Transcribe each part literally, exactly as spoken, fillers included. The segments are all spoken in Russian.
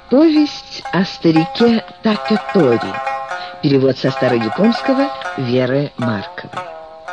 Повесть о старике Такетори. Перевод со старояпонского Веры Марковой.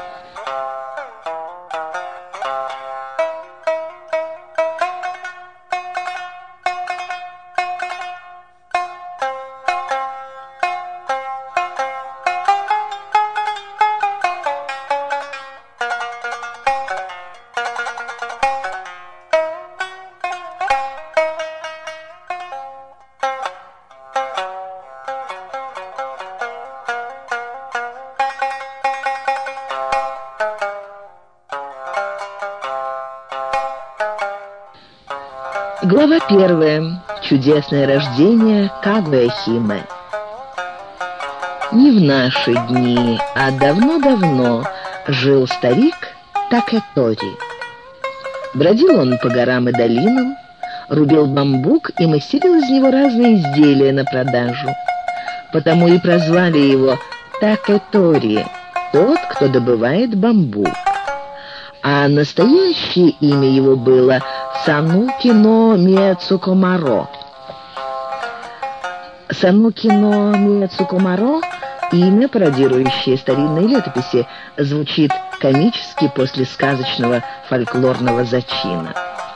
Глава первая. Чудесное рождение Кагуя-Химе. Не в наши дни, а давно-давно жил старик Такетори. Бродил он по горам и долинам, рубил бамбук и мастерил из него разные изделия на продажу. Потому и прозвали его Такетори, тот, кто добывает бамбук. А настоящее имя его было Санукино Миэцукомаро. Санукино Миэцукомаро, имя, пародирующее старинные летописи, звучит комически после сказочного фольклорного зачина.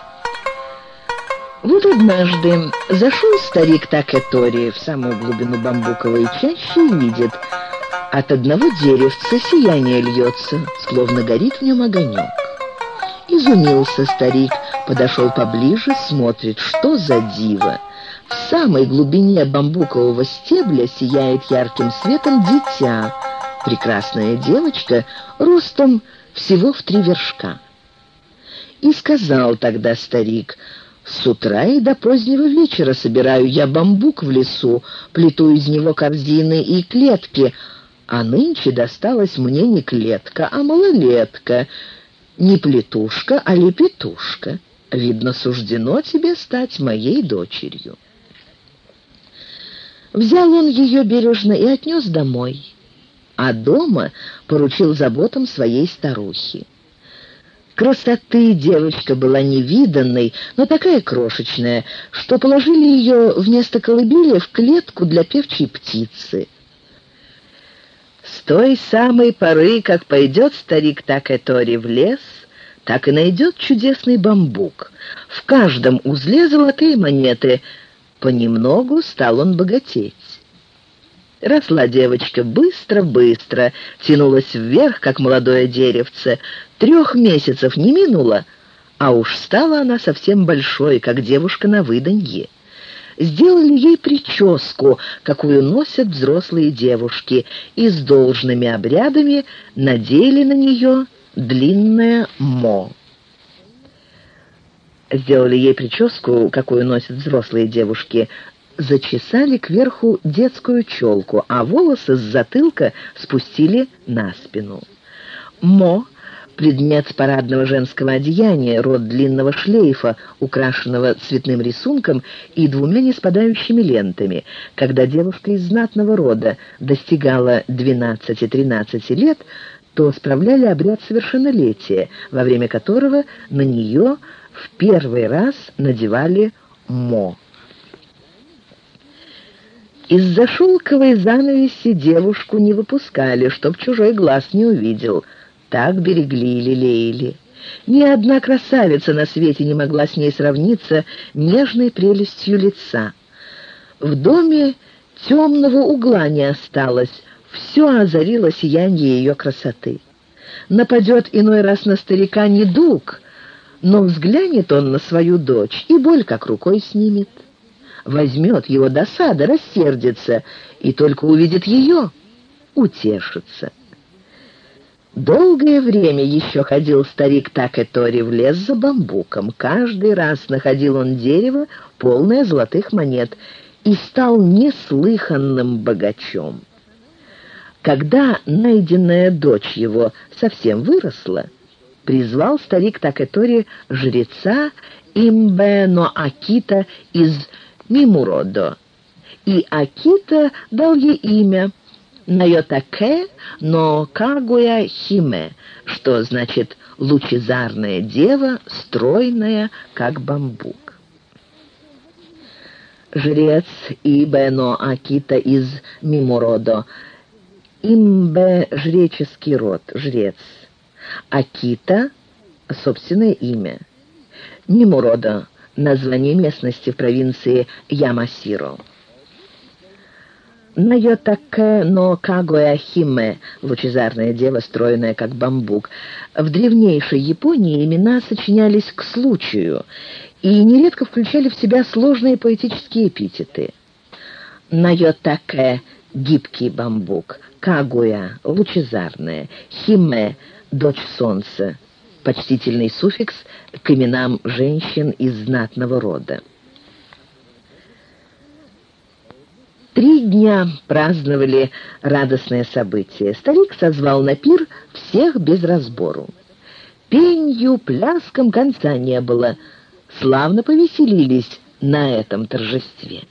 Вот однажды зашел старик Такетори в самую глубину бамбуковой чащи и видит, от одного деревца сияние льется, словно горит в нем огонек. Изумился старик, подошел поближе, смотрит, что за диво. В самой глубине бамбукового стебля сияет ярким светом дитя, прекрасная девочка, ростом всего в три вершка. И сказал тогда старик: «С утра и до позднего вечера собираю я бамбук в лесу, плету из него корзины и клетки, а нынче досталась мне не клетка, а малолетка, не плетушка, а лепетушка. Видно, суждено тебе стать моей дочерью». Взял он ее бережно и отнес домой, а дома поручил заботам своей старухи. Красоты девочка была невиданной, но такая крошечная, что положили ее вместо колыбели в клетку для певчей птицы. С той самой поры, как пойдет старик Такетори в лес, так и найдет чудесный бамбук. В каждом узле золотые монеты. Понемногу стал он богатеть. Росла девочка быстро-быстро, тянулась вверх, как молодое деревце. Трех месяцев не минуло, а уж стала она совсем большой, как девушка на выданье. Сделали ей прическу, какую носят взрослые девушки, и с должными обрядами надели на нее длинное мо. Сделали ей прическу, какую носят взрослые девушки, зачесали кверху детскую челку, а волосы с затылка спустили на спину. Мо — предмет парадного женского одеяния, род длинного шлейфа, украшенного цветным рисунком и двумя неспадающими лентами. Когда девушка из знатного рода достигала двенадцати-тринадцати лет, то справляли обряд совершеннолетия, во время которого на нее в первый раз надевали мо. Из-за шелковой занавеси девушку не выпускали, чтоб чужой глаз не увидел. Так берегли и лелеяли. Ни одна красавица на свете не могла с ней сравниться нежной прелестью лица. В доме темного угла не осталось, все озарило сияние ее красоты. Нападет иной раз на старика недуг, но взглянет он на свою дочь, и боль как рукой снимет. Возьмет его досада, рассердится, и только увидит ее, утешится. Долгое время еще ходил старик Такетори в лес за бамбуком. Каждый раз находил он дерево, полное золотых монет, и стал неслыханным богачом. Когда найденная дочь его совсем выросла, призвал старик Такетори жреца Имбе-но Акита из Мимуродо, и Акита дал ей имя Найотаке но Кагуя-Химе, что значит «лучезарная дева, стройная, как бамбук». жрец Ибено Акита из Мимуродо. Имбе — жреческий род, жрец. Акита — собственное имя. Мимуродо — название местности в провинции Ямасиро. Найотаке но Кагоя-химе — лучезарная дева, стройная как бамбук. В древнейшей Японии имена сочинялись к случаю и нередко включали в себя сложные поэтические эпитеты. Найотаке — гибкий бамбук, Кагоя — лучезарная, Химе — дочь солнца, почтительный суффикс к именам женщин из знатного рода. Три дня праздновали радостное событие. Старик созвал на пир всех без разбору. Пенью, пляском конца не было. Славно повеселились на этом торжестве.